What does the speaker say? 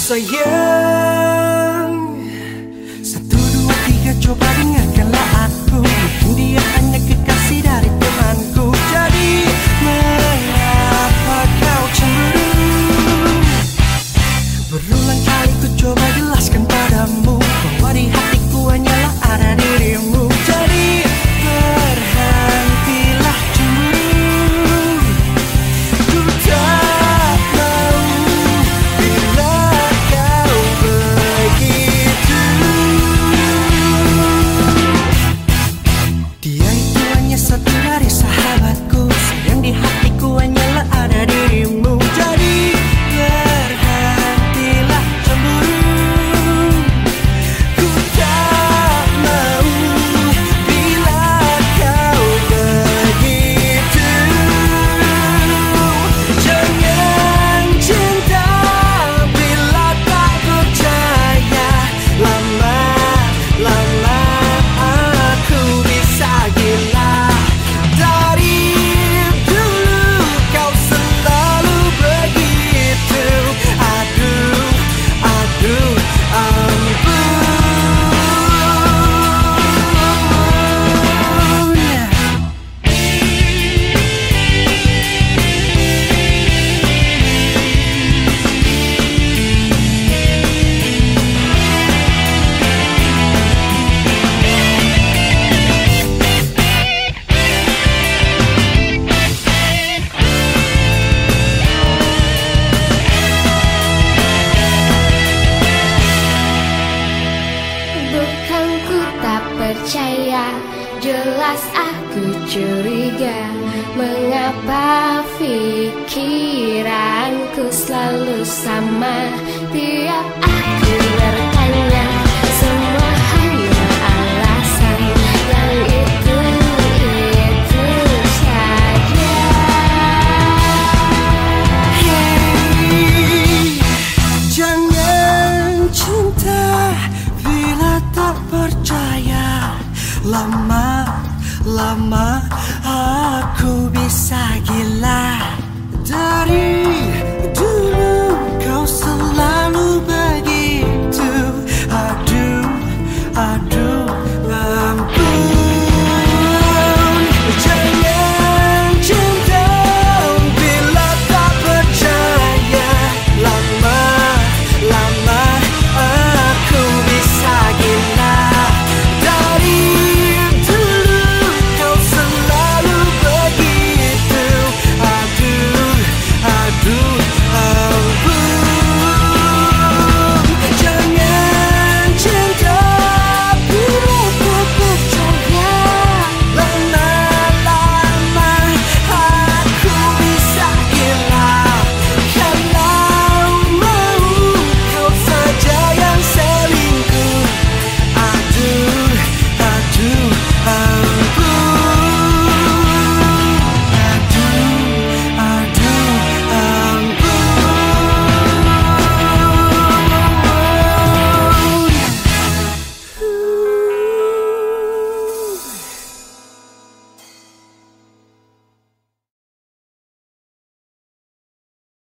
Sayang, satu, dua, tiga, coba dengarkanlah aku. Mungkin dia hanya kekasih dari temanku. Jadi mengapa kau cemburu? Berulang kali ku coba jelaskan padamu bahwa di hatiku hanyalah ada dirimu. Jadi berhentilah cemburu. Ku tak mau bila kau begitu. Dia itu hanya satu dari sahabatku. Sayang, di hatiku hanyalah ada dirimu. Jadi berhentilah cemburu. Ku tak mau bila kau begitu. Jangan cinta bila tak percaya. Lama-lama aku bisa gila. Dari dulu kau selalu begitu. Aduh, ampun. Bukan ku tak percaya, jelas aku curiga. Mengapa pikiranku selalu sama tiap aku bertanya?